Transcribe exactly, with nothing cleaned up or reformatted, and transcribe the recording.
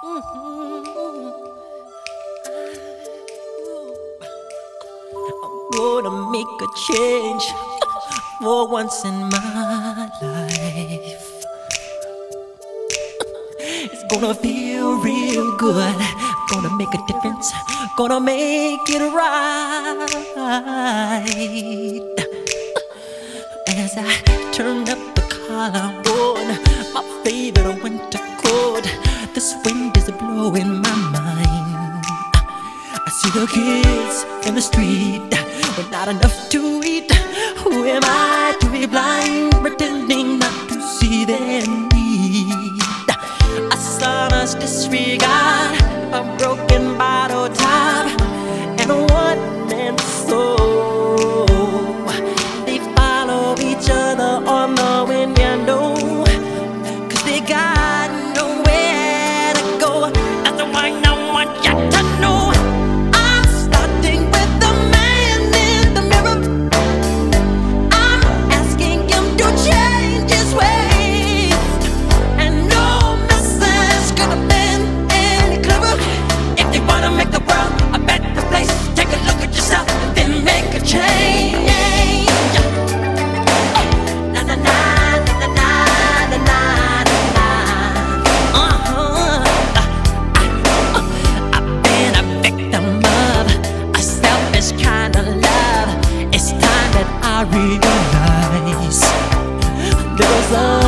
Gonna make a change for once in my life. It's gonna feel real good. Gonna make a difference. Gonna make it right. As I turn up the collar on my favorite winter coat, this wind is blowing my mind. I see the kids in the street with not enough to eat. Who am I to be blind, pretending not to see their need? A sonorous disregard, a broken bottle top, and a one-man soul. They follow each other on the wind, you know, 'cause they got nowhere to go. That's why I want you to know. I realize there was a